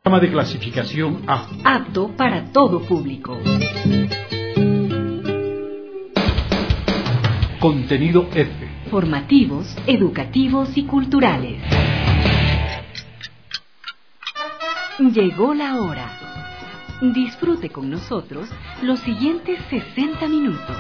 Programa de clasificación A. Apto para todo público. Contenido F. Formativos, educativos y culturales. Llegó la hora. Disfrute con nosotros los siguientes 60 minutos.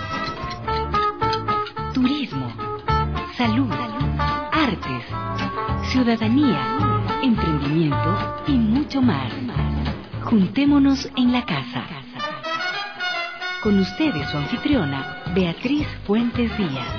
Turismo, salud, artes, ciudadanía, emprendimiento y mucho más. Juntémonos en la casa. Con ustedes su anfitriona, Beatriz Fuentes Díaz.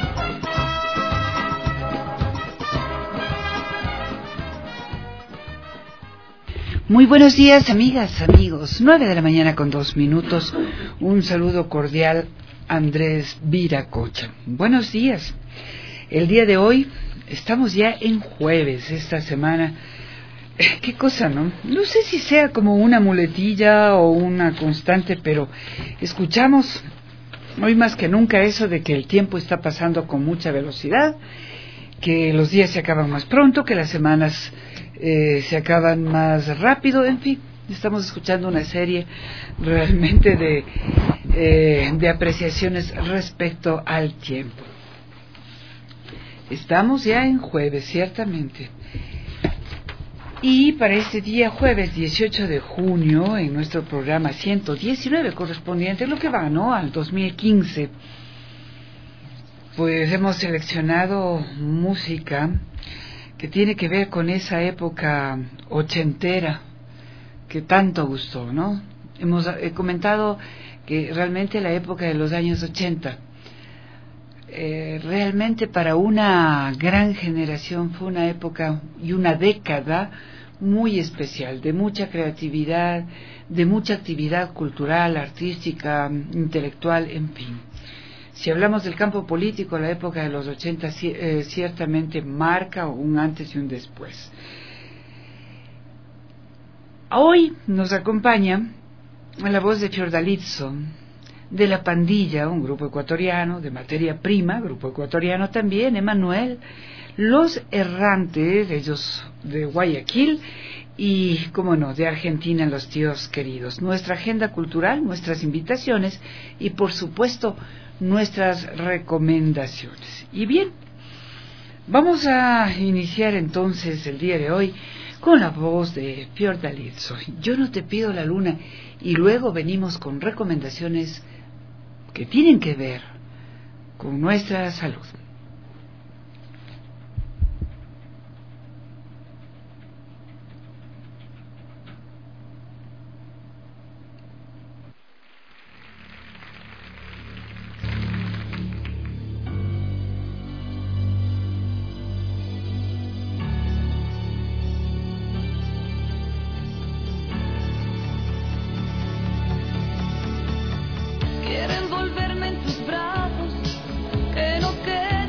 Muy buenos días, amigas, amigos. 9:02 a.m. Un saludo cordial, Andrés Viracocha. Buenos días. El día de hoy estamos ya en jueves, esta semana. Qué cosa, ¿no? No sé si sea como una muletilla o una constante, pero escuchamos hoy más que nunca eso de que el tiempo está pasando con mucha velocidad, que los días se acaban más pronto, que las semanas se acaban más rápido. En fin, estamos escuchando una serie realmente de apreciaciones respecto al tiempo. Estamos ya en jueves, ciertamente. Y para este día, jueves 18 de junio, en nuestro programa 119, correspondiente a lo que va, ¿no?, al 2015, pues hemos seleccionado música que tiene que ver con esa época ochentera que tanto gustó, ¿no? Hemos comentado que realmente la época de los años 80, realmente para una gran generación fue una época y una década muy especial, de mucha creatividad, de mucha actividad cultural, artística, intelectual, en fin. Si hablamos del campo político, la época de los 80 ciertamente marca un antes y un después. Hoy nos acompaña la voz de Fiordalizo, de La Pandilla, un grupo ecuatoriano, de Materia Prima, grupo ecuatoriano también, Emanuel, Los Errantes, ellos de Guayaquil, y, como no, de Argentina, Los Tíos Queridos. Nuestra agenda cultural, nuestras invitaciones y, por supuesto, nuestras recomendaciones. Y bien, vamos a iniciar entonces el día de hoy con la voz de Fiordalizo. Yo no te pido la luna, y luego venimos con recomendaciones que tienen que ver con nuestra salud. Quiero envolverme en tus brazos, que no quede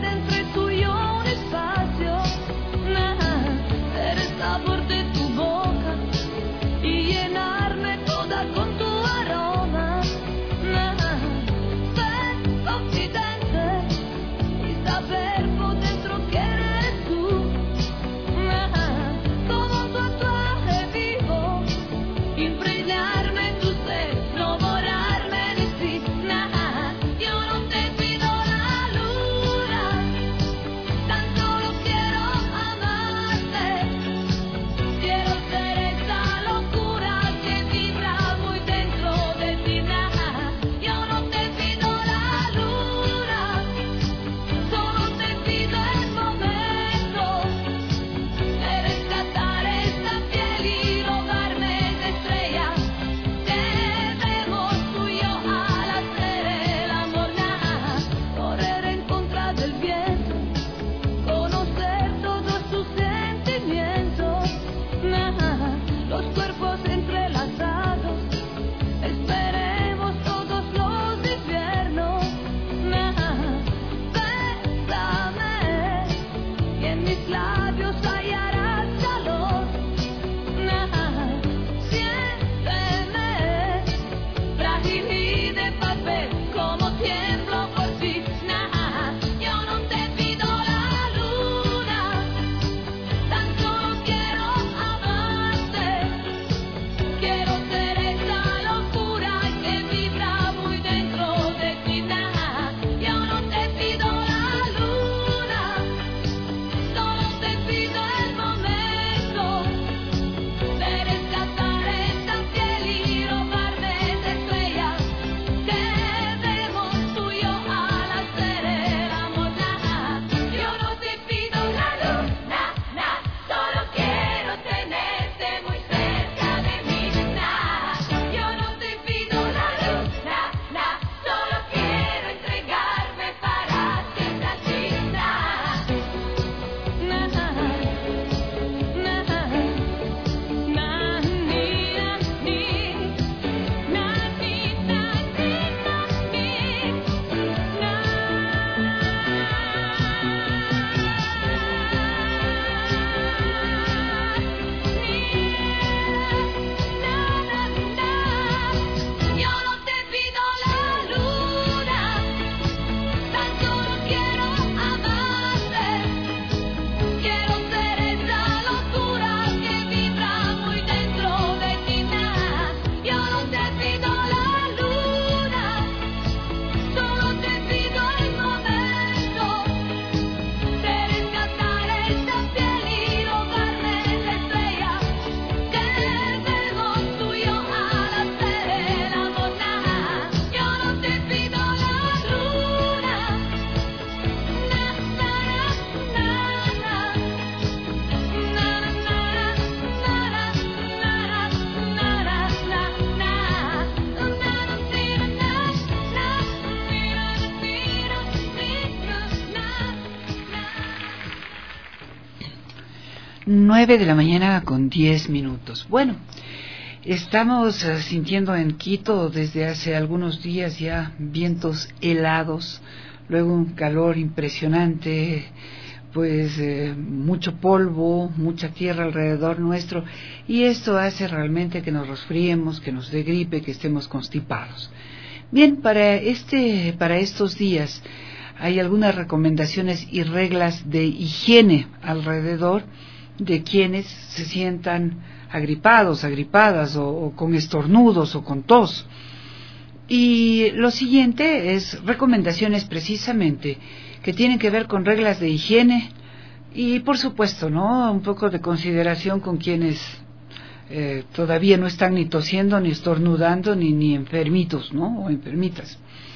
9 de la mañana con 10 minutos. Bueno, estamos sintiendo en Quito desde hace algunos días ya vientos helados, luego un calor impresionante, pues mucho polvo, mucha tierra alrededor nuestro, y esto hace realmente que nos resfriemos, que nos dé gripe, que estemos constipados. Bien, para estos días hay algunas recomendaciones y reglas de higiene alrededor de quienes se sientan agripados, agripadas o con estornudos o con tos. Y lo siguiente es recomendaciones precisamente que tienen que ver con reglas de higiene y por supuesto, ¿no?, un poco de consideración con quienes todavía no están ni tosiendo, ni estornudando, ni enfermitos, ¿no?, o enfermitas.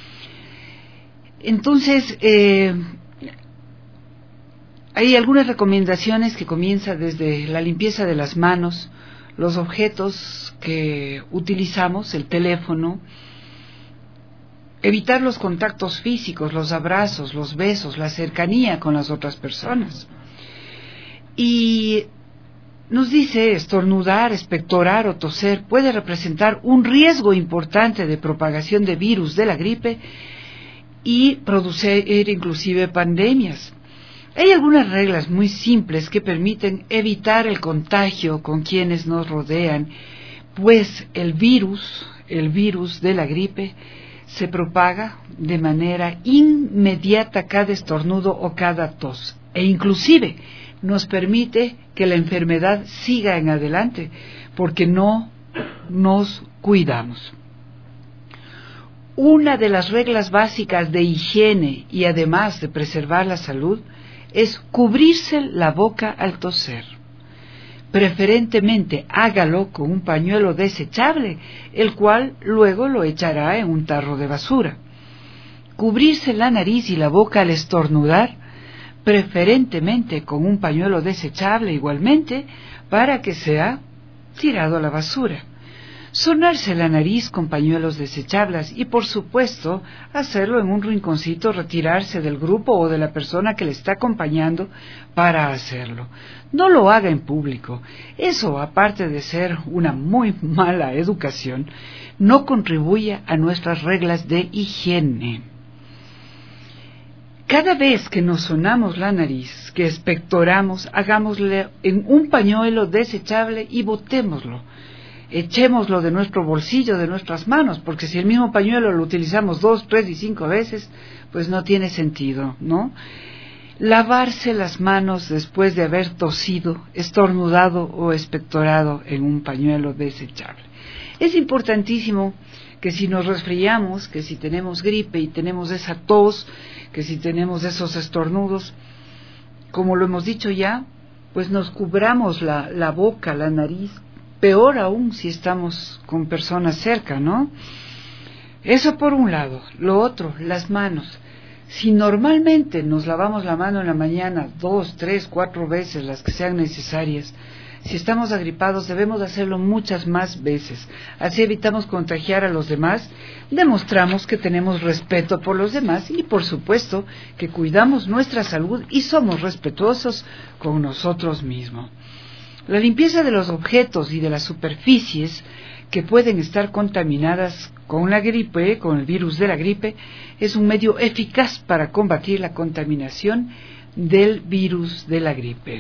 Entonces, hay algunas recomendaciones que comienzan desde la limpieza de las manos, los objetos que utilizamos, el teléfono, evitar los contactos físicos, los abrazos, los besos, la cercanía con las otras personas. Y nos dice, estornudar, expectorar o toser puede representar un riesgo importante de propagación de virus de la gripe y producir inclusive pandemias. Hay algunas reglas muy simples que permiten evitar el contagio con quienes nos rodean, pues el virus de la gripe se propaga de manera inmediata cada estornudo o cada tos, e inclusive nos permite que la enfermedad siga en adelante, porque no nos cuidamos. Una de las reglas básicas de higiene y además de preservar la salud es cubrirse la boca al toser. Preferentemente hágalo con un pañuelo desechable, el cual luego lo echará en un tarro de basura. Cubrirse la nariz y la boca al estornudar, preferentemente con un pañuelo desechable igualmente, para que sea tirado a la basura. Sonarse la nariz con pañuelos desechables y, por supuesto, hacerlo en un rinconcito, retirarse del grupo o de la persona que le está acompañando para hacerlo. No lo haga en público. Eso, aparte de ser una muy mala educación, no contribuye a nuestras reglas de higiene. Cada vez que nos sonamos la nariz, que expectoramos, hagámosle en un pañuelo desechable y botémoslo. Echémoslo de nuestro bolsillo, de nuestras manos, porque si el mismo pañuelo lo utilizamos 2, 3 y 5 veces, pues no tiene sentido, ¿no? Lavarse las manos después de haber tosido, estornudado o expectorado en un pañuelo desechable. Es importantísimo que si nos resfriamos, que si tenemos gripe y tenemos esa tos, que si tenemos esos estornudos, como lo hemos dicho ya, pues nos cubramos la boca, la nariz. Peor aún si estamos con personas cerca, ¿no? Eso por un lado. Lo otro, las manos. Si normalmente nos lavamos la mano en la mañana 2, 3, 4 veces, las que sean necesarias, si estamos agripados debemos hacerlo muchas más veces. Así evitamos contagiar a los demás, demostramos que tenemos respeto por los demás y por supuesto que cuidamos nuestra salud y somos respetuosos con nosotros mismos. La limpieza de los objetos y de las superficies que pueden estar contaminadas con la gripe, con el virus de la gripe, es un medio eficaz para combatir la contaminación del virus de la gripe.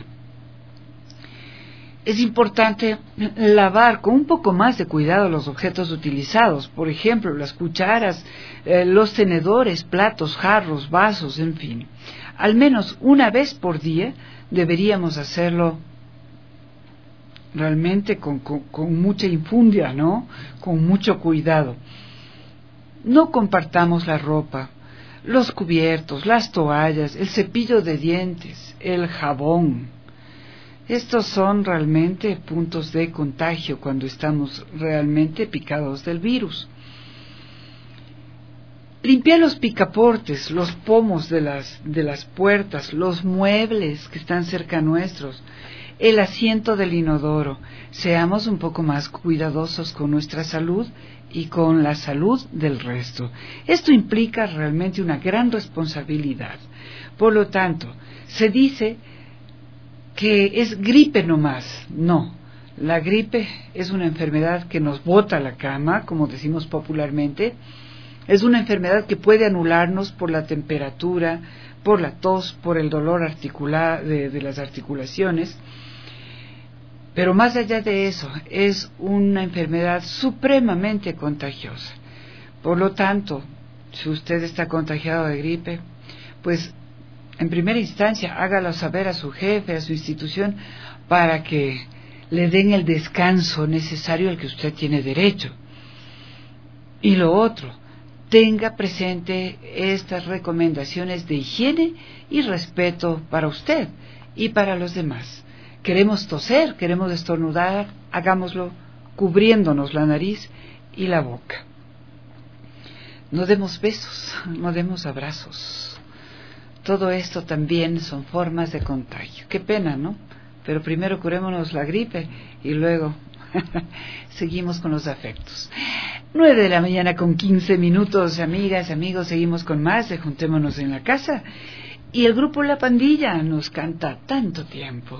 Es importante lavar con un poco más de cuidado los objetos utilizados, por ejemplo, las cucharas, los tenedores, platos, jarros, vasos, en fin. Al menos una vez por día deberíamos hacerlo realmente con mucha infundia, ¿no? Con mucho cuidado. No compartamos la ropa, los cubiertos, las toallas, el cepillo de dientes, el jabón. Estos son realmente puntos de contagio cuando estamos realmente picados del virus. Limpiar los picaportes, los pomos de las puertas, los muebles que están cerca nuestros, el asiento del inodoro. Seamos un poco más cuidadosos con nuestra salud y con la salud del resto. Esto implica realmente una gran responsabilidad. Por lo tanto, se dice que es gripe nomás. No, la gripe es una enfermedad que nos bota a la cama, como decimos popularmente. Es una enfermedad que puede anularnos por la temperatura, por la tos, por el dolor articular de las articulaciones. Pero más allá de eso, es una enfermedad supremamente contagiosa. Por lo tanto, si usted está contagiado de gripe, pues en primera instancia hágalo saber a su jefe, a su institución, para que le den el descanso necesario al que usted tiene derecho. Y lo otro, tenga presente estas recomendaciones de higiene y respeto para usted y para los demás. Queremos toser, queremos estornudar, hagámoslo cubriéndonos la nariz y la boca. No demos besos, no demos abrazos. Todo esto también son formas de contagio. Qué pena, ¿no? Pero primero curémonos la gripe y luego seguimos con los afectos. 9 de la mañana con 15 minutos, amigas, amigos, seguimos con más de Juntémonos en la Casa. Y el grupo La Pandilla nos canta Tanto Tiempo.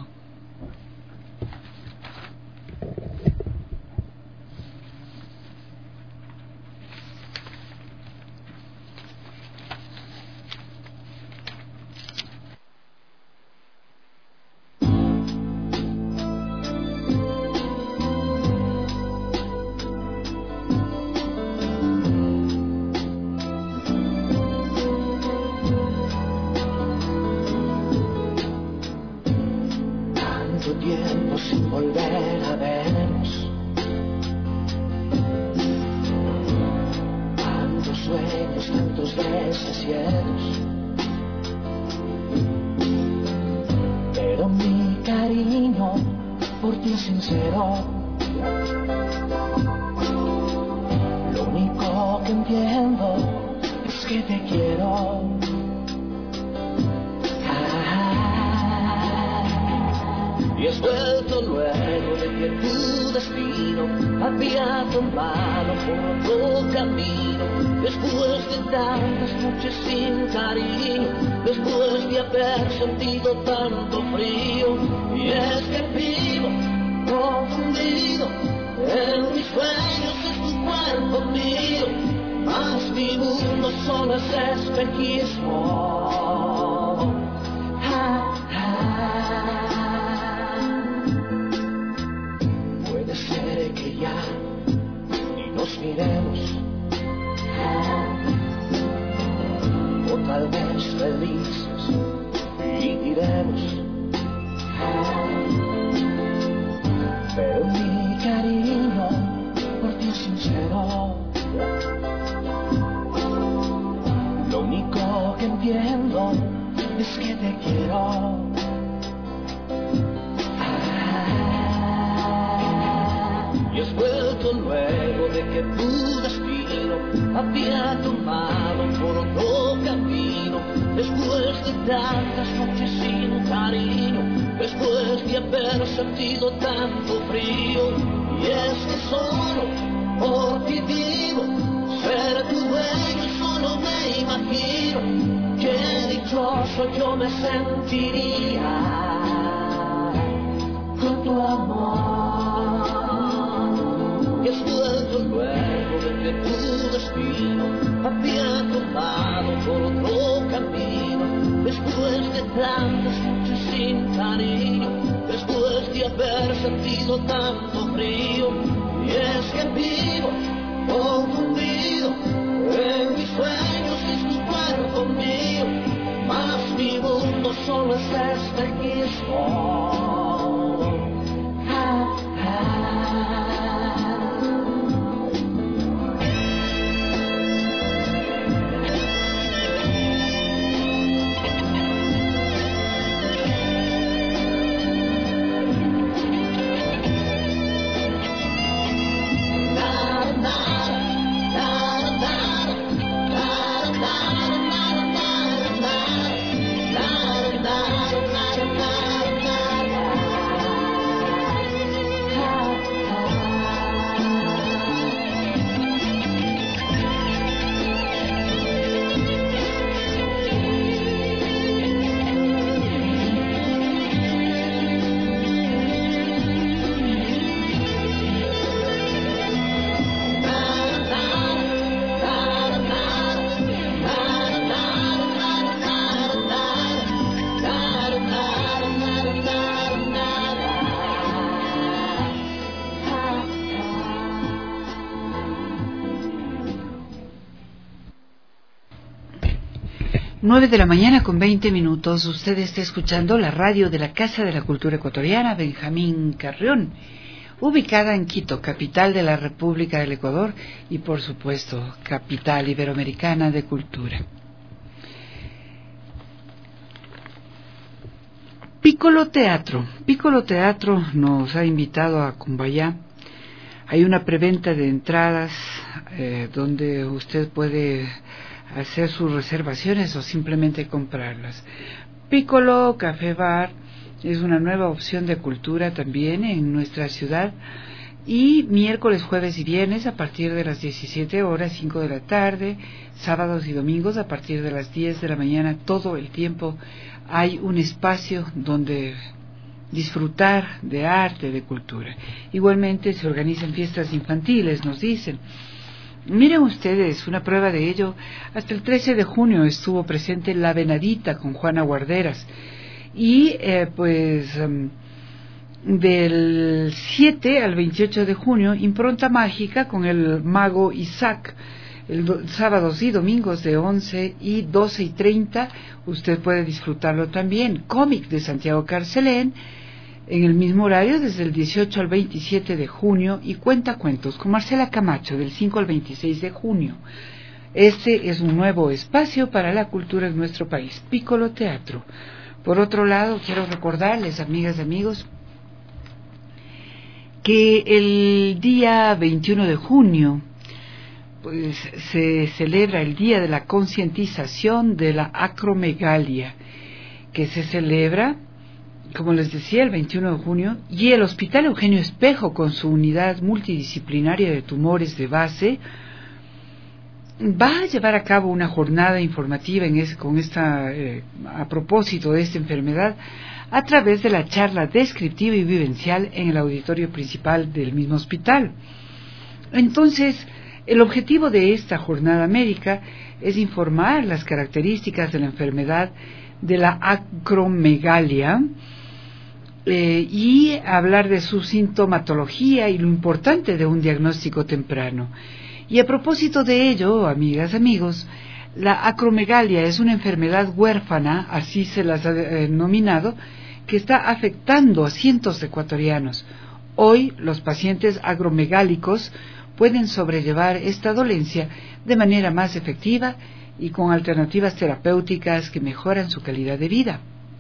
9:20 a.m. Usted está escuchando la radio de la Casa de la Cultura Ecuatoriana Benjamín Carrión, ubicada en Quito, capital de la República del Ecuador y, por supuesto, capital iberoamericana de cultura. Piccolo Teatro. Piccolo Teatro nos ha invitado a Cumbayá. Hay una preventa de entradas donde usted puede hacer sus reservaciones o simplemente comprarlas. Piccolo Café Bar es una nueva opción de cultura también en nuestra ciudad, y miércoles, jueves y viernes a partir de las 17 horas, 5 de la tarde, sábados y domingos a partir de las 10 de la mañana, todo el tiempo hay un espacio donde disfrutar de arte, de cultura. Igualmente se organizan fiestas infantiles, nos dicen. Miren ustedes, una prueba de ello, hasta el 13 de junio estuvo presente La Venadita con Juana Guarderas, y del 7 al 28 de junio, Impronta Mágica con el mago Isaac, sábados y domingos de 11 y 12:30, usted puede disfrutarlo también. Cómic de Santiago Carcelén, en el mismo horario desde el 18 al 27 de junio, y Cuentacuentos con Marcela Camacho del 5 al 26 de junio. Este es un nuevo espacio para la cultura en nuestro país, Piccolo Teatro. Por otro lado, quiero recordarles, amigas y amigos, que el día 21 de junio pues se celebra el Día de la Concientización de la Acromegalia, que se celebra, como les decía, el 21 de junio, y el Hospital Eugenio Espejo, con su unidad multidisciplinaria de tumores de base, va a llevar a cabo una jornada informativa a propósito de esta enfermedad, a través de la charla descriptiva y vivencial en el auditorio principal del mismo hospital. Entonces, el objetivo de esta jornada médica es informar las características de la enfermedad de la acromegalia, y hablar de su sintomatología y lo importante de un diagnóstico temprano. Y a propósito de ello, amigas, amigos, la acromegalia es una enfermedad huérfana, así se las ha denominado, que está afectando a cientos de ecuatorianos. Hoy, los pacientes acromegálicos pueden sobrellevar esta dolencia de manera más efectiva y con alternativas terapéuticas que mejoran su calidad de vida.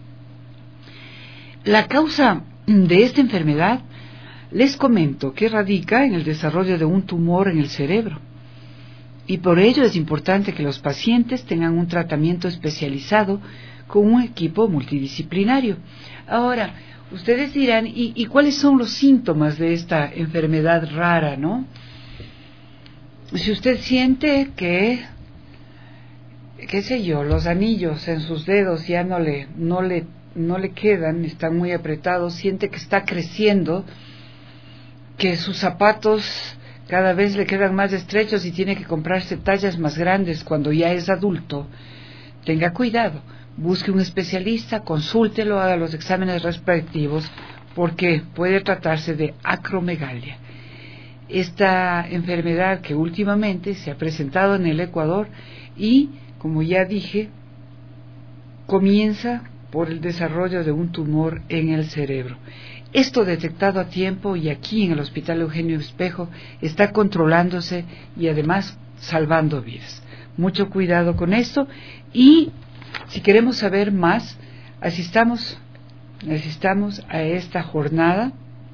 La causa de esta enfermedad, les comento que radica en el desarrollo de un tumor en el cerebro, y por ello es importante que los pacientes tengan un tratamiento especializado con un equipo multidisciplinario. Ahora, ustedes dirán, ¿y cuáles son los síntomas de esta enfermedad rara, no? Si usted siente que, qué sé yo, los anillos en sus dedos ya no le quedan, están muy apretados, siente que está creciendo, que sus zapatos cada vez le quedan más estrechos y tiene que comprarse tallas más grandes cuando ya es adulto, tenga cuidado, busque un especialista, consúltelo, haga los exámenes respectivos, porque puede tratarse de acromegalia. Esta enfermedad que últimamente se ha presentado en el Ecuador y, como ya dije, comienza por el desarrollo de un tumor en el cerebro. Esto detectado a tiempo y aquí en el Hospital Eugenio Espejo está controlándose y además salvando vidas. Mucho cuidado con esto, y si queremos saber más, asistamos a esta jornada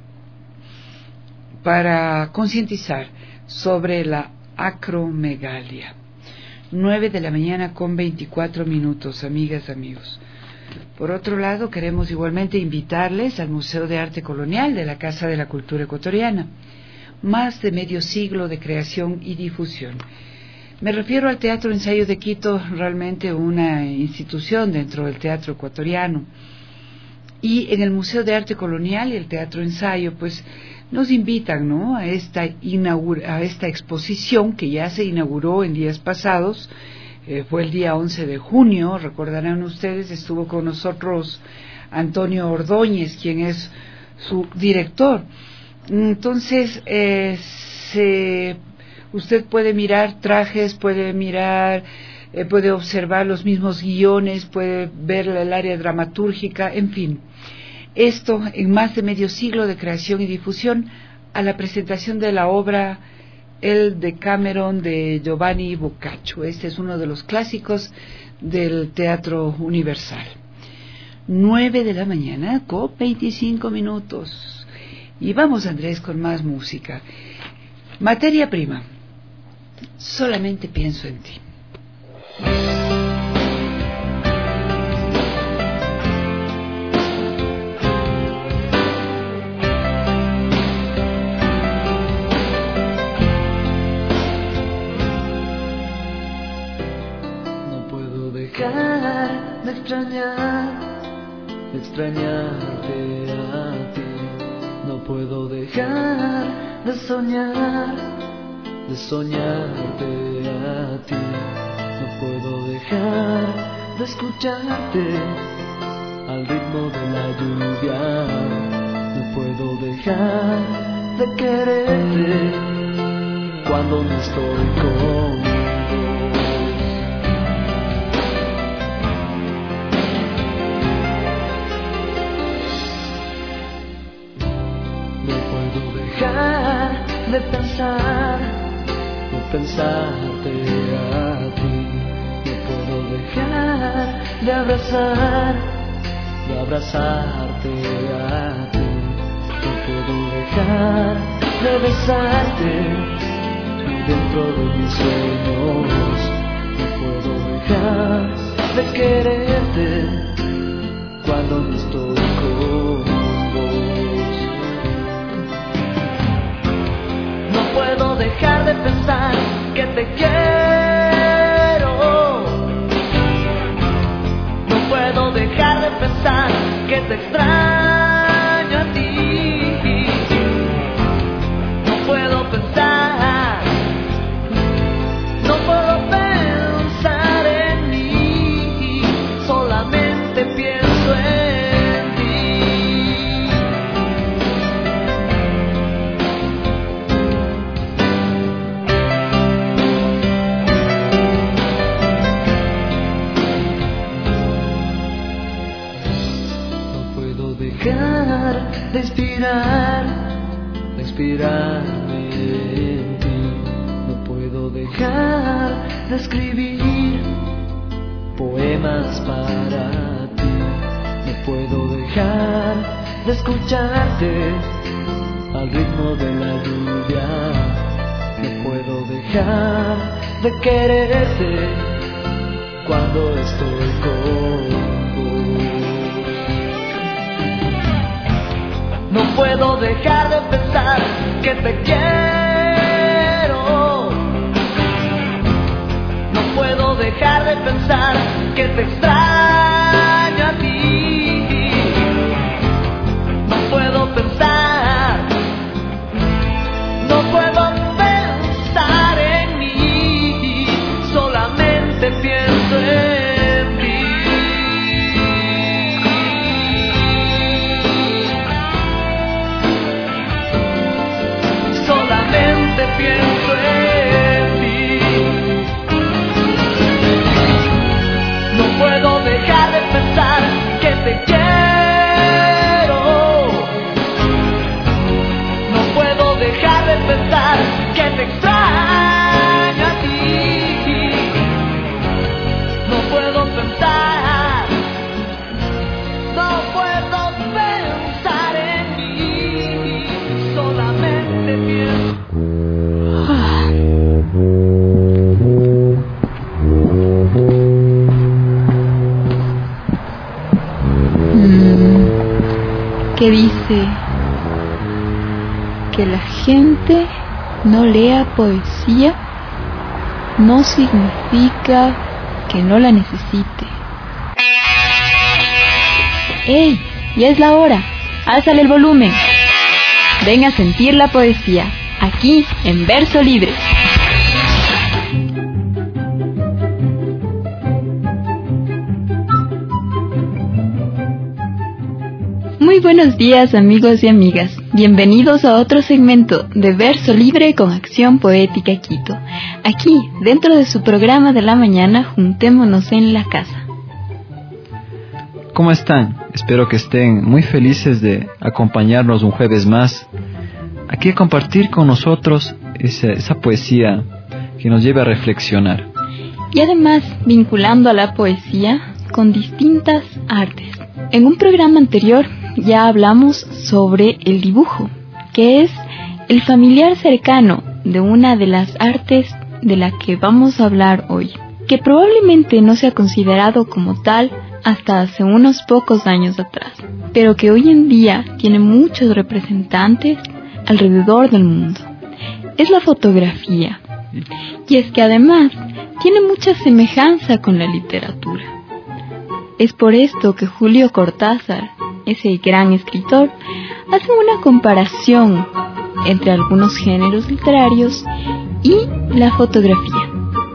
para concientizar sobre la acromegalia. 9:24 a.m, amigas, amigos. Por otro lado, queremos igualmente invitarles al Museo de Arte Colonial de la Casa de la Cultura Ecuatoriana. Más de medio siglo de creación y difusión. Me refiero al Teatro Ensayo de Quito, realmente una institución dentro del teatro ecuatoriano. Y en el Museo de Arte Colonial y el Teatro Ensayo, pues nos invitan, ¿no?, a esta exposición que ya se inauguró en días pasados. Fue el día 11 de junio, recordarán ustedes, estuvo con nosotros Antonio Ordóñez, quien es su director. Entonces, usted puede mirar trajes, puede mirar puede observar los mismos guiones, puede ver el área dramatúrgica, en fin. Esto en más de medio siglo de creación y difusión a la presentación de la obra El Decameron de Giovanni Boccaccio. Este es uno de los clásicos del teatro universal. 9 de la mañana con 25 minutos. Y vamos, Andrés, con más música. Materia prima. Solamente pienso en ti. No puedo dejar de extrañarte a ti. No puedo dejar de soñarte a ti. No puedo dejar de escucharte al ritmo de la lluvia. No puedo dejar de quererte cuando no estoy con vos. No puedo dejar de pensarte a ti. No puedo dejar de abrazarte a ti. No puedo dejar de besarte dentro de mis sueños. No puedo dejar de quererte cuando no estoy con vos. No puedo dejar de pensar que te quiero. No puedo dejar de pensar que te extraño a ti. No puedo pensar, no puedo pensar en mí. Solamente pienso en ti. No puedo dejar de inspirarme en ti. No puedo dejar de escribir poemas para ti. No puedo dejar de escucharte al ritmo de la lluvia. No puedo dejar de quererte cuando estoy con vos. No puedo dejar de pensar que te quiero. No puedo dejar de pensar que te extraño a ti. No puedo pensar, no puedo pensar en mí. Solamente pienso en ti. Solamente pienso en ti. No puedo dejar de pensar que te quiero. No puedo dejar de pensar que te extraño a ti. No puedo pensar, no puedo pensar en mí. Solamente pienso. Que dice que la gente no lea poesía no significa que no la necesite. ¡Ey! Ya es la hora. Álzale el volumen. Ven a sentir la poesía, aquí en Verso Libre. Muy buenos días, amigos y amigas. Bienvenidos a otro segmento de Verso Libre con Acción Poética Quito. Aquí, dentro de su programa de la mañana, Juntémonos en la Casa. ¿Cómo están? Espero que estén muy felices de acompañarnos un jueves más, aquí a compartir con nosotros esa poesía que nos lleva a reflexionar. Y además, vinculando a la poesía con distintas artes. En un programa anterior ya hablamos sobre el dibujo, que es el familiar cercano de una de las artes de la que vamos a hablar hoy, que probablemente no se ha considerado como tal hasta hace unos pocos años atrás, pero que hoy en día tiene muchos representantes alrededor del mundo. Es la fotografía, y es que además tiene mucha semejanza con la literatura. Es por esto que Julio Cortázar, ese gran escritor, hace una comparación entre algunos géneros literarios y la fotografía.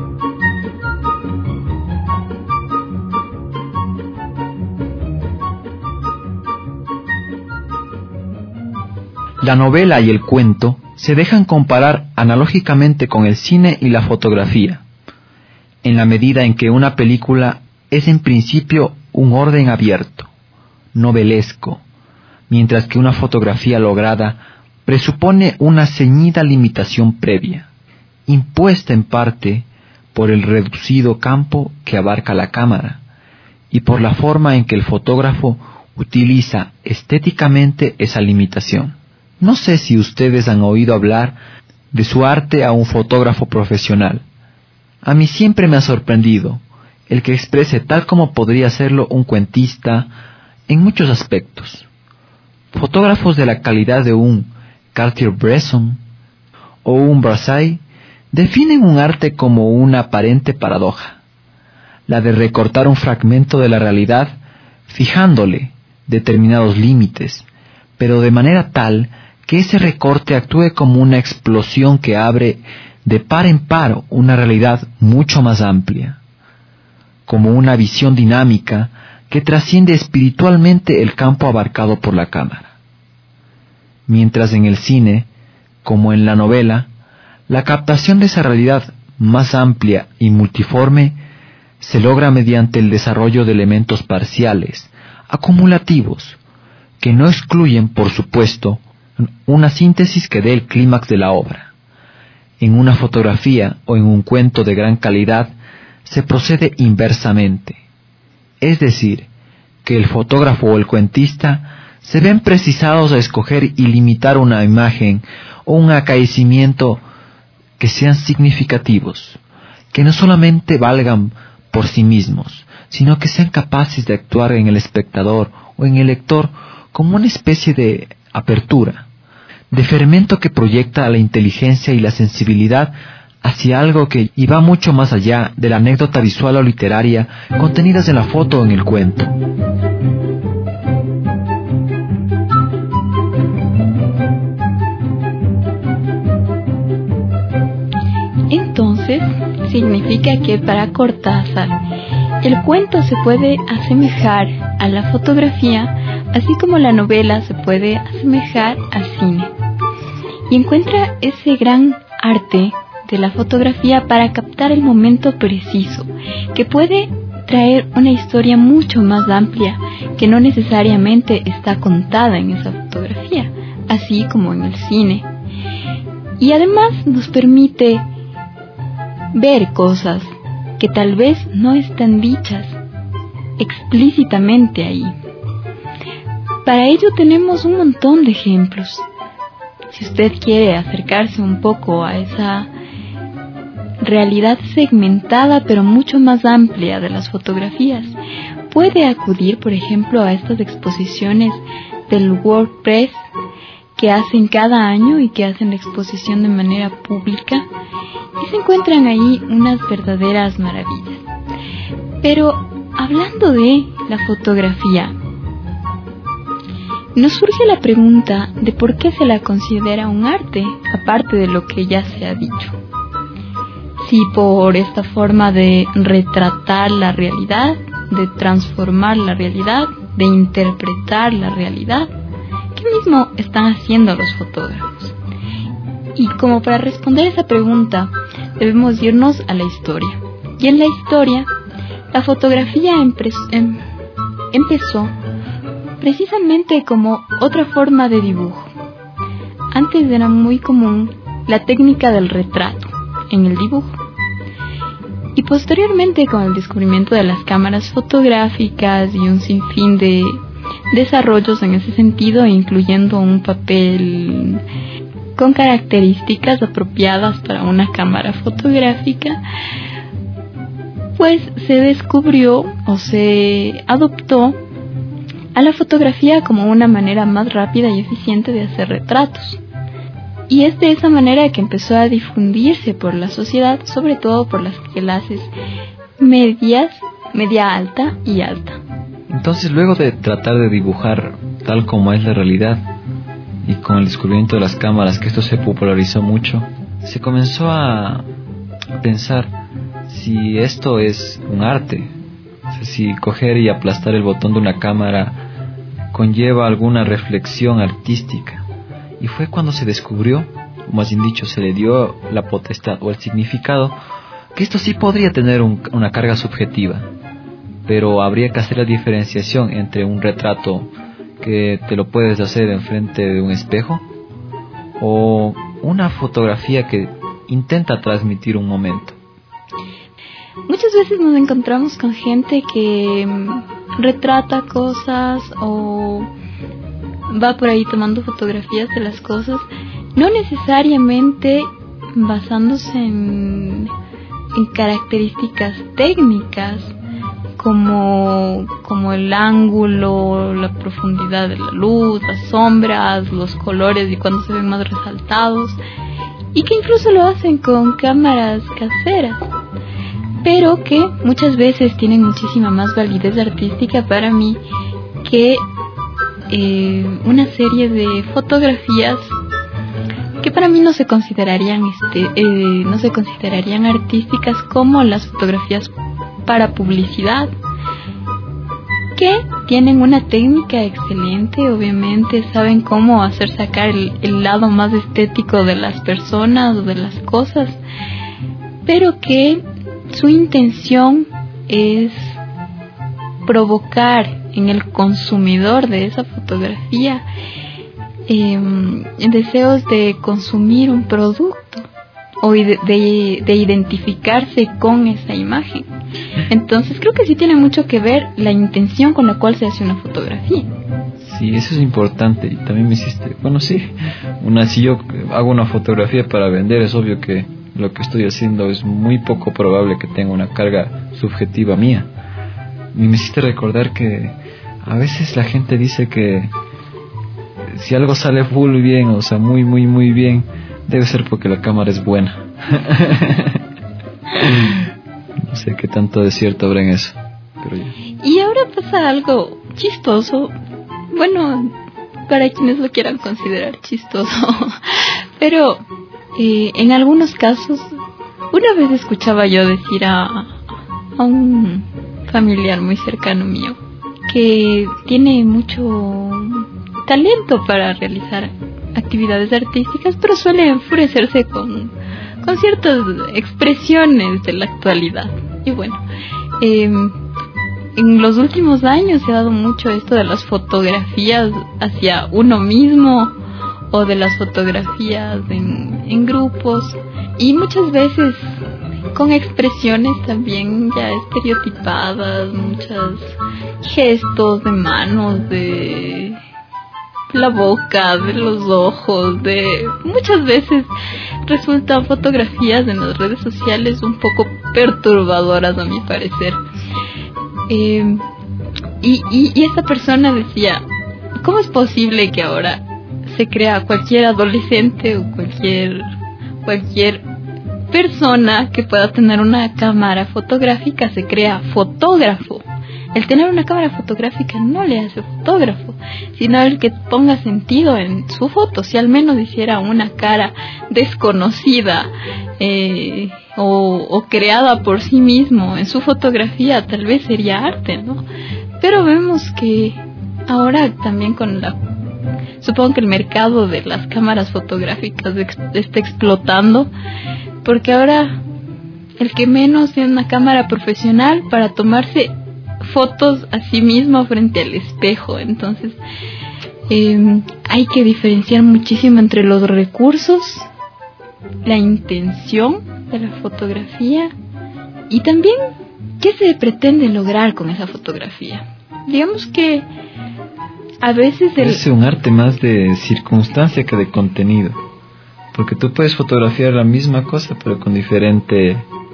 La novela y el cuento se dejan comparar analógicamente con el cine y la fotografía, en la medida en que una película es en principio un orden abierto, novelesco, mientras que una fotografía lograda presupone una ceñida limitación previa, impuesta en parte por el reducido campo que abarca la cámara y por la forma en que el fotógrafo utiliza estéticamente esa limitación. No sé si ustedes han oído hablar de su arte a un fotógrafo profesional. A mí siempre me ha sorprendido el que exprese tal como podría hacerlo un cuentista en muchos aspectos. Fotógrafos de la calidad de un Cartier-Bresson o un Brassai definen un arte como una aparente paradoja, la de recortar un fragmento de la realidad fijándole determinados límites, pero de manera tal que ese recorte actúe como una explosión que abre de par en par una realidad mucho más amplia, como una visión dinámica que trasciende espiritualmente el campo abarcado por la cámara. Mientras en el cine, como en la novela, la captación de esa realidad más amplia y multiforme se logra mediante el desarrollo de elementos parciales, acumulativos, que no excluyen, por supuesto, una síntesis que dé el clímax de la obra. En una fotografía o en un cuento de gran calidad se procede inversamente, es decir, que el fotógrafo o el cuentista se ven precisados a escoger y limitar una imagen o un acaecimiento que sean significativos, que no solamente valgan por sí mismos, sino que sean capaces de actuar en el espectador o en el lector como una especie de apertura, de fermento que proyecta la inteligencia y la sensibilidad hacia algo que va mucho más allá de la anécdota visual o literaria contenidas en la foto o en el cuento. Entonces, significa que para Cortázar, el cuento se puede asemejar a la fotografía, así como la novela se puede asemejar al cine. Y encuentra ese gran arte de la fotografía para captar el momento preciso, que puede traer una historia mucho más amplia, que no necesariamente está contada en esa fotografía, así como en el cine. Y además nos permite ver cosas que tal vez no están dichas explícitamente ahí. Para ello tenemos un montón de ejemplos. Si usted quiere acercarse un poco a esa realidad segmentada pero mucho más amplia de las fotografías, puede acudir, por ejemplo, a estas exposiciones del WordPress que hacen cada año y que hacen la exposición de manera pública, y se encuentran ahí unas verdaderas maravillas. Pero hablando de la fotografía, nos surge la pregunta de por qué se la considera un arte, aparte de lo que ya se ha dicho. Si por esta forma de retratar la realidad, de transformar la realidad, de interpretar la realidad, ¿qué mismo están haciendo los fotógrafos. Y como para responder esa pregunta, debemos irnos a la historia. Y en la historia, la fotografía empezó precisamente como otra forma de dibujo. Antes era muy común la técnica del retrato en el dibujo. Y posteriormente, con el descubrimiento de las cámaras fotográficas y un sinfín de desarrollos en ese sentido, incluyendo un papel con características apropiadas para una cámara fotográfica, pues se descubrió o se adoptó a la fotografía como una manera más rápida y eficiente de hacer retratos. Y es de esa manera que empezó a difundirse por la sociedad, sobre todo por las clases medias, media alta y alta. Entonces, luego de tratar de dibujar tal como es la realidad, y con el descubrimiento de las cámaras, que esto se popularizó mucho, se comenzó a pensar si esto es un arte, o sea, si coger y aplastar el botón de una cámara conlleva alguna reflexión artística. Y fue cuando se descubrió, o más bien dicho, se le dio la potestad o el significado, que esto sí podría tener una carga subjetiva, pero habría que hacer la diferenciación entre un retrato que te lo puedes hacer enfrente de un espejo o una fotografía que intenta transmitir un momento. Muchas veces nos encontramos con gente que retrata cosas o va por ahí tomando fotografías de las cosas, no necesariamente basándose en características técnicas como el ángulo, la profundidad de la luz, las sombras, los colores y cuando se ven más resaltados, y que incluso lo hacen con cámaras caseras, pero que muchas veces tienen muchísima más validez artística para mí que una serie de fotografías que para mí no se considerarían artísticas, como las fotografías para publicidad, que tienen una técnica excelente, obviamente saben cómo hacer sacar el lado más estético de las personas o de las cosas, pero que su intención es provocar en el consumidor de esa fotografía deseos de consumir un producto o de identificarse con esa imagen. Entonces creo que sí tiene mucho que ver la intención con la cual se hace una fotografía. Sí, eso es importante. Y también me hiciste, si yo hago una fotografía para vender, es obvio que lo que estoy haciendo es muy poco probable que tenga una carga subjetiva mía. Y me hiciste recordar que a veces la gente dice que si algo sale full bien, o sea, muy, muy, muy bien, debe ser porque la cámara es buena. No sé qué tanto de cierto habrá en eso. Pero ya. Y ahora pasa algo chistoso. Bueno, para quienes lo quieran considerar chistoso. Pero en algunos casos, una vez escuchaba yo decir a un familiar muy cercano mío que tiene mucho talento para realizar actividades artísticas, pero suele enfurecerse con ciertas expresiones de la actualidad. Y bueno, en los últimos años se ha dado mucho esto de las fotografías hacia uno mismo o de las fotografías en grupos, y muchas veces con expresiones también ya estereotipadas, muchos gestos de manos, de la boca, de los ojos, muchas veces resultan fotografías en las redes sociales un poco perturbadoras, a mi parecer. Y esta persona decía, ¿cómo es posible que ahora se crea cualquier adolescente o cualquier persona que pueda tener una cámara fotográfica se crea fotógrafo? El tener una cámara fotográfica no le hace fotógrafo, sino el que ponga sentido en su foto. Si al menos hiciera una cara desconocida o creada por sí mismo en su fotografía, tal vez sería arte, ¿no? Pero vemos que ahora también con la supongo que el mercado de las cámaras fotográficas está explotando, porque ahora el que menos tiene una cámara profesional para tomarse fotos a sí mismo frente al espejo. Entonces hay que diferenciar muchísimo entre los recursos, la intención de la fotografía y también qué se pretende lograr con esa fotografía. Digamos que a veces es un arte más de circunstancia que de contenido, porque tú puedes fotografiar la misma cosa pero con diferente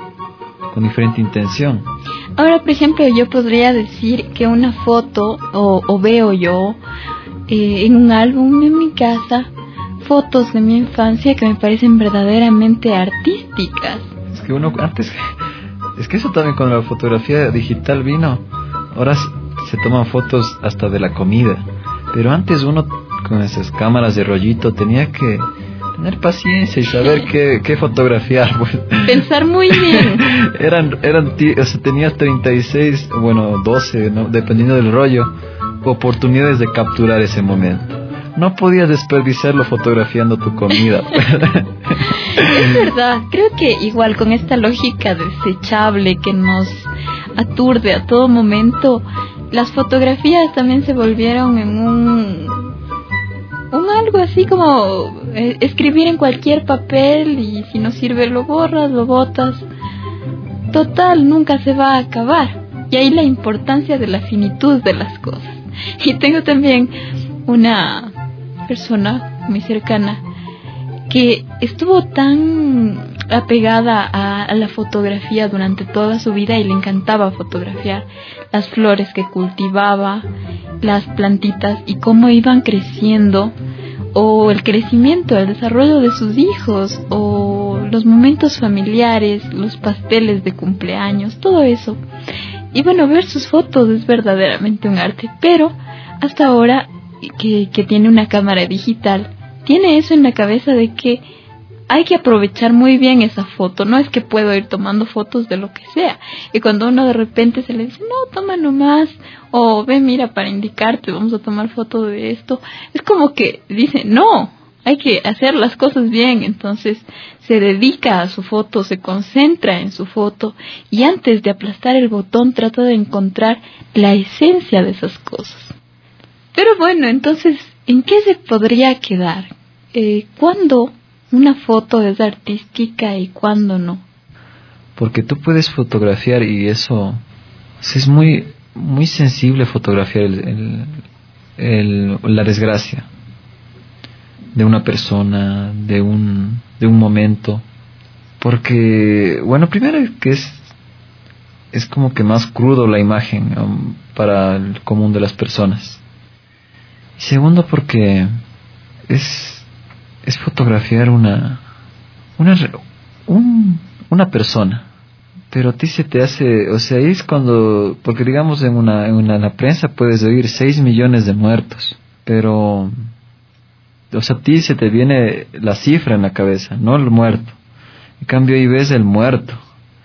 intención. Ahora, por ejemplo, yo podría decir que una foto o veo yo en un álbum en mi casa fotos de mi infancia que me parecen verdaderamente artísticas. Es que uno antes, es que eso también cuando la fotografía digital vino, ahora se toman fotos hasta de la comida, pero antes uno con esas cámaras de rollito tenía que tener paciencia y saber qué fotografiar, pues. Pensar muy bien. O sea, tenías 36, 12, ¿no? Dependiendo del rollo, oportunidades de capturar ese momento. No podías desperdiciarlo fotografiando tu comida. Es verdad, creo que igual con esta lógica desechable que nos aturde a todo momento, las fotografías también se volvieron en un algo así como escribir en cualquier papel y si no sirve lo borras, lo botas. Total, nunca se va a acabar. Y ahí la importancia de la finitud de las cosas. Y tengo también una persona muy cercana que estuvo tan apegada a la fotografía durante toda su vida y le encantaba fotografiar las flores que cultivaba, las plantitas y cómo iban creciendo, o el crecimiento, el desarrollo de sus hijos, o los momentos familiares, los pasteles de cumpleaños, todo eso. Y bueno, ver sus fotos es verdaderamente un arte, pero hasta ahora que tiene una cámara digital, tiene eso en la cabeza de que hay que aprovechar muy bien esa foto. No es que puedo ir tomando fotos de lo que sea. Y cuando uno de repente se le dice, no, toma nomás, o ve, mira, para indicarte, vamos a tomar foto de esto, es como que dice, no, hay que hacer las cosas bien. Entonces se dedica a su foto, se concentra en su foto, y antes de aplastar el botón trata de encontrar la esencia de esas cosas. Pero bueno, entonces, ¿en qué se podría quedar? ¿Cuándo una foto es artística y cuándo no? Porque tú puedes fotografiar y eso es muy muy sensible fotografiar la desgracia de una persona, de un momento, porque bueno, primero que es como que más crudo la imagen para el común de las personas. Segundo, porque es fotografiar una persona, pero a ti se te hace, o sea, es cuando, porque digamos en la prensa puedes oír 6 millones de muertos, pero, o sea, a ti se te viene la cifra en la cabeza, no el muerto. En cambio ahí ves el muerto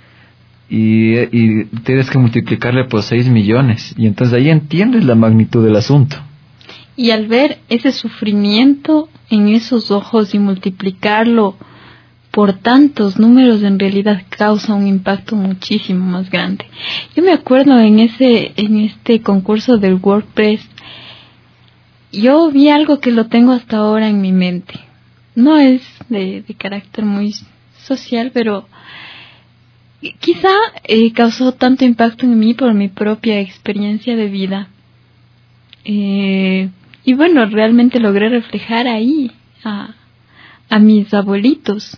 y tienes que multiplicarle por 6 millones, y entonces ahí entiendes la magnitud del asunto. Y al ver ese sufrimiento en esos ojos y multiplicarlo por tantos números, en realidad causa un impacto muchísimo más grande. Yo me acuerdo en este concurso del WordPress, yo vi algo que lo tengo hasta ahora en mi mente. No es de carácter muy social, pero quizá causó tanto impacto en mí por mi propia experiencia de vida. Y bueno, realmente logré reflejar ahí a mis abuelitos.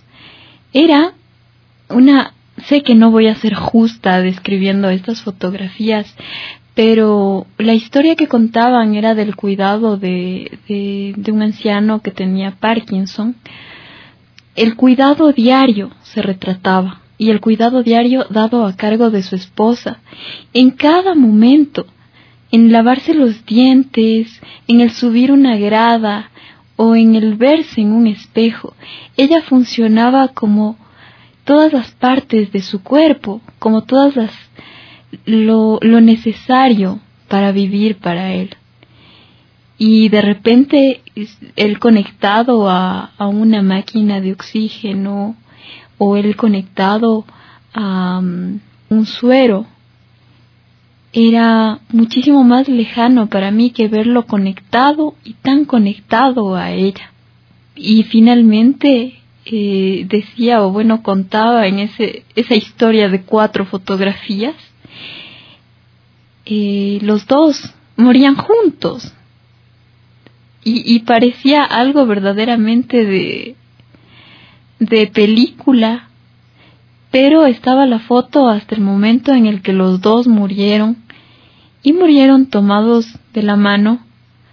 Sé que no voy a ser justa describiendo estas fotografías, pero la historia que contaban era del cuidado de un anciano que tenía Parkinson. El cuidado diario se retrataba, y el cuidado diario dado a cargo de su esposa, en cada momento, en lavarse los dientes, en el subir una grada o en el verse en un espejo. Ella funcionaba como todas las partes de su cuerpo, como lo necesario para vivir para él. y de repente él conectado a una máquina de oxígeno o él conectado a un suero, era muchísimo más lejano para mí que verlo conectado y tan conectado a ella. Y finalmente decía, o bueno, contaba en esa historia de 4 fotografías, los dos morían juntos. Y parecía algo verdaderamente de película, pero estaba la foto hasta el momento en el que los dos murieron, y murieron tomados de la mano.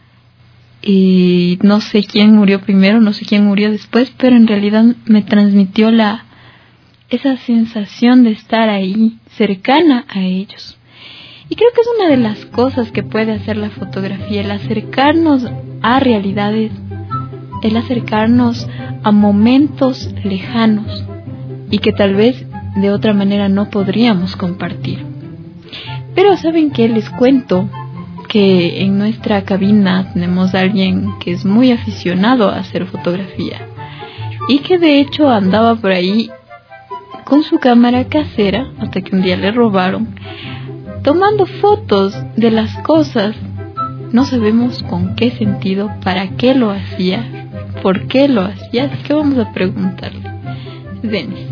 Y no sé quién murió primero, no sé quién murió después, pero en realidad me transmitió esa sensación de estar ahí, cercana a ellos. Y creo que es una de las cosas que puede hacer la fotografía, el acercarnos a realidades, el acercarnos a momentos lejanos y que tal vez de otra manera no podríamos compartir. Pero ¿saben qué? Les cuento que en nuestra cabina tenemos a alguien que es muy aficionado a hacer fotografía y que de hecho andaba por ahí con su cámara casera hasta que un día le robaron, tomando fotos de las cosas. No sabemos con qué sentido, para qué lo hacía, por qué lo hacía, así que vamos a preguntarle. Denis.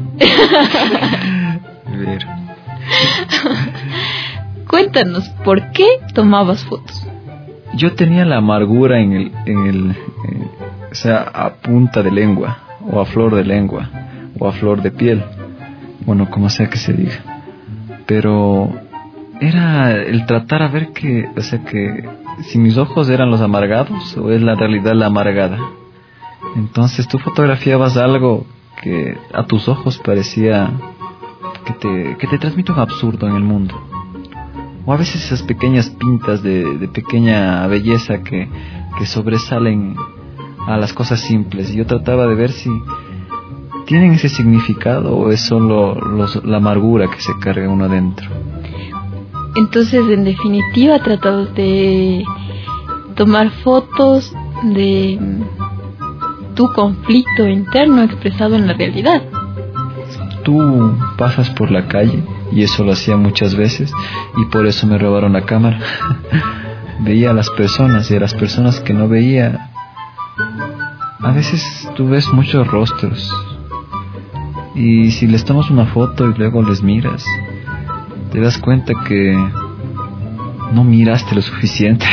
A ver. Cuéntanos, ¿por qué tomabas fotos? Yo tenía la amargura o sea, a punta de lengua, o a flor de lengua, o a flor de piel, bueno, como sea que se diga. Pero era el tratar a ver que si mis ojos eran los amargados o es la realidad la amargada. Entonces tú fotografiabas algo que a tus ojos parecía que te transmite un absurdo en el mundo. O a veces esas pequeñas pintas de pequeña belleza que sobresalen a las cosas simples. Y yo trataba de ver si tienen ese significado o es solo la amargura que se carga uno adentro. Entonces, en definitiva, tratabas de tomar fotos de tu conflicto interno expresado en la realidad. Tú pasas por la calle, y eso lo hacía muchas veces, y por eso me robaron la cámara. Veía a las personas, y a las personas que no veía, a veces tú ves muchos rostros, y si les tomas una foto y luego les miras, te das cuenta que no miraste lo suficiente.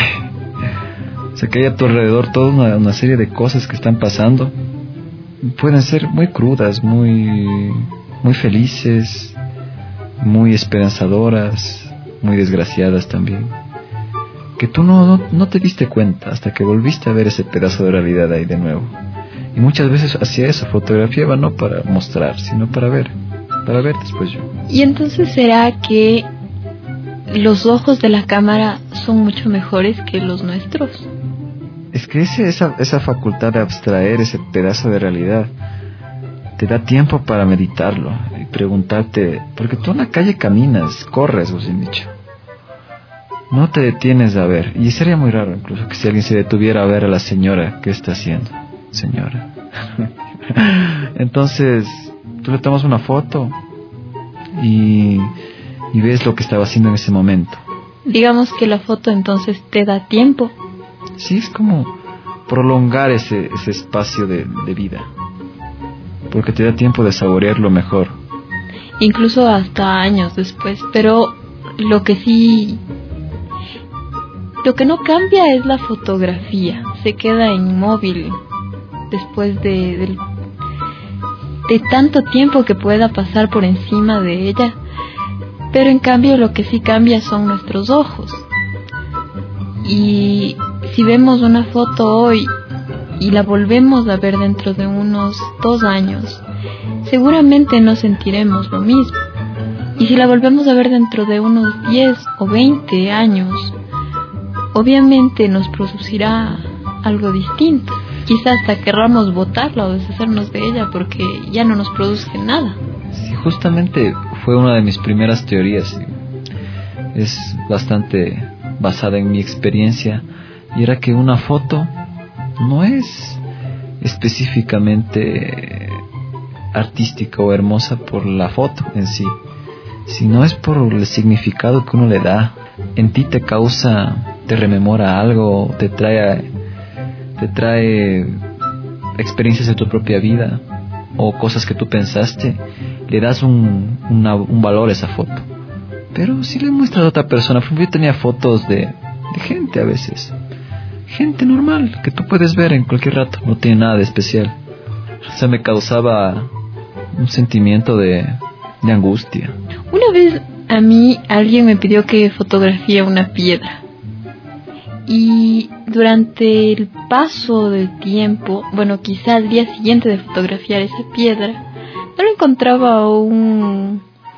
O sea, que hay a tu alrededor toda una serie de cosas que están pasando. Pueden ser muy crudas, muy felices, muy esperanzadoras, muy desgraciadas también, que tú no te diste cuenta hasta que volviste a ver ese pedazo de realidad ahí de nuevo. Y muchas veces hacía eso, fotografiaba no para mostrar, sino para ver después yo. Y entonces, ¿será que los ojos de la cámara son mucho mejores que los nuestros? Es que esa facultad de abstraer ese pedazo de realidad te da tiempo para meditarlo y preguntarte, porque tú en la calle caminas, corres, vos he dicho, no te detienes a ver, y sería muy raro incluso que si alguien se detuviera a ver a la señora, ¿qué está haciendo, señora? Entonces tú le tomas una foto y ves lo que estaba haciendo en ese momento. Digamos que la foto entonces te da tiempo. Sí, es como prolongar ese espacio de vida, porque te da tiempo de saborearlo mejor. Incluso hasta años después. Pero lo que no cambia es la fotografía. Se queda inmóvil después de tanto tiempo que pueda pasar por encima de ella. Pero en cambio lo que sí cambia son nuestros ojos. Y si vemos una foto hoy y la volvemos a ver dentro de unos 2 años, seguramente no sentiremos lo mismo. Y si la volvemos a ver dentro de unos 10 o 20 años, obviamente nos producirá algo distinto. Quizás hasta querramos botarla o deshacernos de ella porque ya no nos produce nada. Sí, justamente fue una de mis primeras teorías. Es bastante basada en mi experiencia y era que una foto no es específicamente artística o hermosa por la foto en sí, sino es por el significado que uno le da. En ti te causa, te rememora algo, te trae experiencias de tu propia vida o cosas que tú pensaste, le das un valor a esa foto. Pero si le muestras a otra persona, por ejemplo, yo tenía fotos de gente a veces, gente normal que tú puedes ver en cualquier rato, no tiene nada de especial. O sea, me causaba un sentimiento de angustia. Una vez a mí alguien me pidió que fotografiara una piedra, y durante el paso del tiempo, bueno, quizá al día siguiente de fotografiar esa piedra, no le encontraba un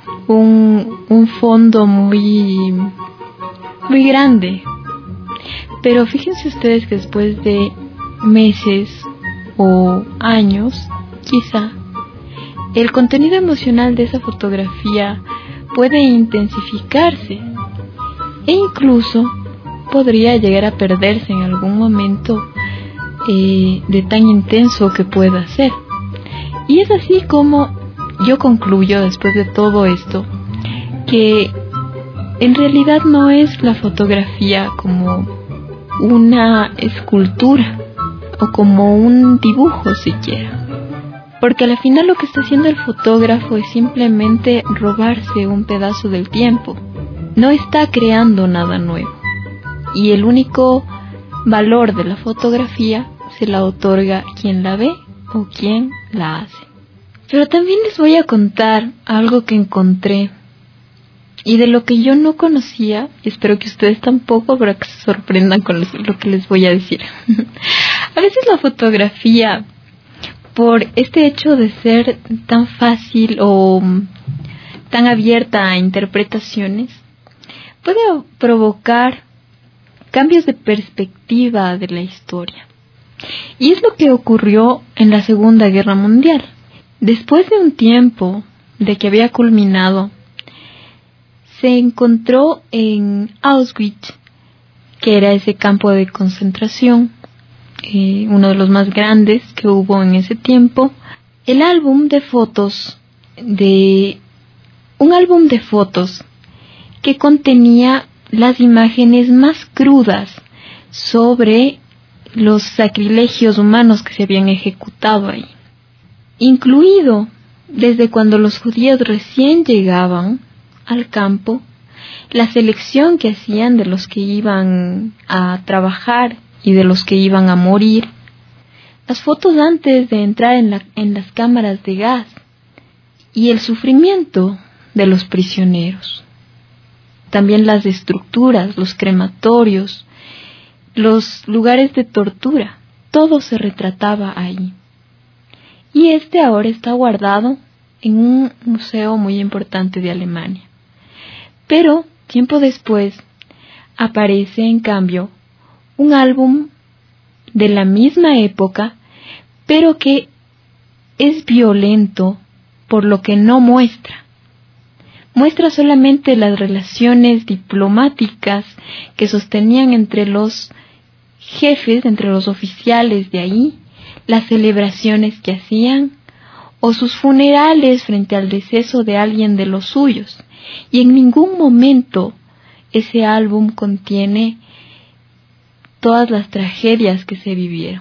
fondo muy grande. Pero fíjense ustedes que después de meses o años, quizá, el contenido emocional de esa fotografía puede intensificarse e incluso podría llegar a perderse en algún momento de tan intenso que pueda ser. Y es así como yo concluyo, después de todo esto, que en realidad no es la fotografía como una escultura o como un dibujo siquiera, porque al final lo que está haciendo el fotógrafo es simplemente robarse un pedazo del tiempo, no está creando nada nuevo, y el único valor de la fotografía se la otorga quien la ve o quien la hace. Pero también les voy a contar algo que encontré y de lo que yo no conocía, y espero que ustedes tampoco, para que se sorprendan con lo que les voy a decir. A veces la fotografía, por este hecho de ser tan fácil o tan abierta a interpretaciones, puede provocar cambios de perspectiva de la historia. Y es lo que ocurrió en la Segunda Guerra Mundial. Después de un tiempo de que había culminado, se encontró en Auschwitz, que era ese campo de concentración, uno de los más grandes que hubo en ese tiempo, un álbum de fotos que contenía las imágenes más crudas sobre los sacrilegios humanos que se habían ejecutado ahí, incluido desde cuando los judíos recién llegaban al campo, la selección que hacían de los que iban a trabajar y de los que iban a morir, las fotos antes de entrar en las cámaras de gas y el sufrimiento de los prisioneros. También las estructuras, los crematorios, los lugares de tortura, todo se retrataba ahí. Y ahora está guardado en un museo muy importante de Alemania. Pero, tiempo después, aparece en cambio un álbum de la misma época, pero que es violento por lo que no muestra. Muestra solamente las relaciones diplomáticas que sostenían entre los jefes, entre los oficiales de ahí, las celebraciones que hacían, o sus funerales frente al deceso de alguien de los suyos. Y en ningún momento ese álbum contiene todas las tragedias que se vivieron.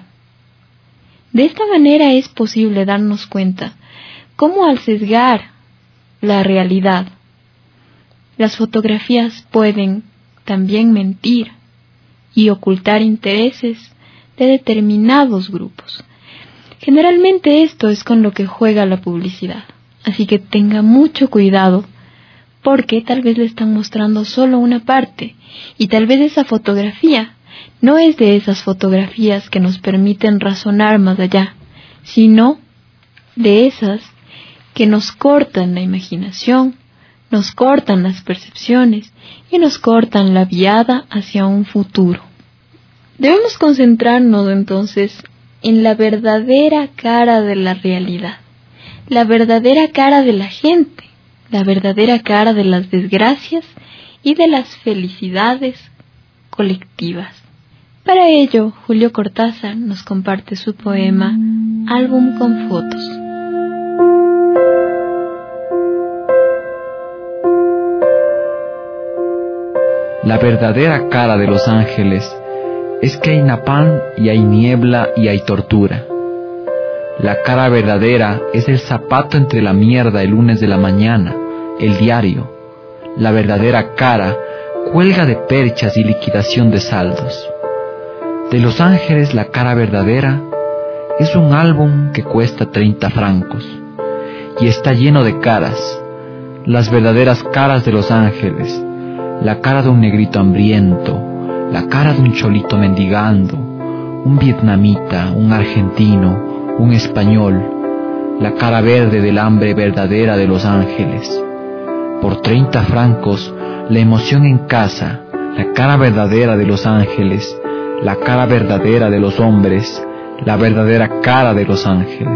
De esta manera es posible darnos cuenta cómo, al sesgar la realidad, las fotografías pueden también mentir y ocultar intereses de determinados grupos. Generalmente esto es con lo que juega la publicidad, así que tenga mucho cuidado, porque tal vez le están mostrando solo una parte, y tal vez esa fotografía no es de esas fotografías que nos permiten razonar más allá, sino de esas que nos cortan la imaginación, nos cortan las percepciones y nos cortan la viada hacia un futuro. Debemos concentrarnos entonces en la verdadera cara de la realidad, la verdadera cara de la gente, la verdadera cara de las desgracias y de las felicidades colectivas. Para ello, Julio Cortázar nos comparte su poema Álbum con fotos. La verdadera cara de los ángeles es que hay napalm y hay niebla y hay tortura. La cara verdadera es el zapato entre la mierda el lunes de la mañana, el diario. La verdadera cara cuelga de perchas y liquidación de saldos. De los ángeles la cara verdadera es un álbum que cuesta 30 francos y está lleno de caras, las verdaderas caras de los ángeles, la cara de un negrito hambriento, la cara de un cholito mendigando, un vietnamita, un argentino, un español, la cara verde del hambre verdadera de los ángeles. Por 30 francos, la emoción en casa, la cara verdadera de los ángeles, la cara verdadera de los hombres, la verdadera cara de los ángeles.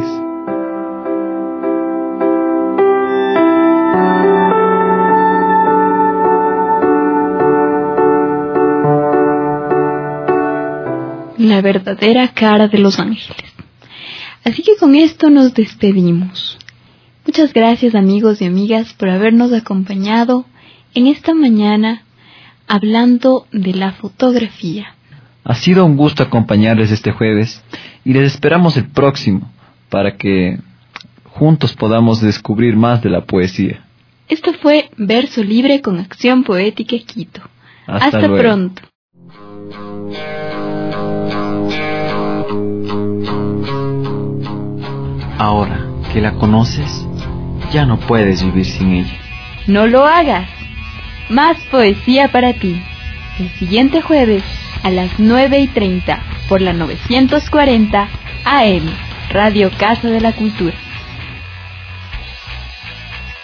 La verdadera cara de los ángeles. Así que con esto nos despedimos. Muchas gracias, amigos y amigas, por habernos acompañado en esta mañana hablando de la fotografía. Ha sido un gusto acompañarles este jueves y les esperamos el próximo para que juntos podamos descubrir más de la poesía. Esto fue Verso Libre con Acción Poética Quito. Hasta luego. Pronto. Ahora que la conoces, ya no puedes vivir sin ella. No lo hagas. Más poesía para ti. El siguiente jueves a las 9:30 por la 940 AM, Radio Casa de la Cultura.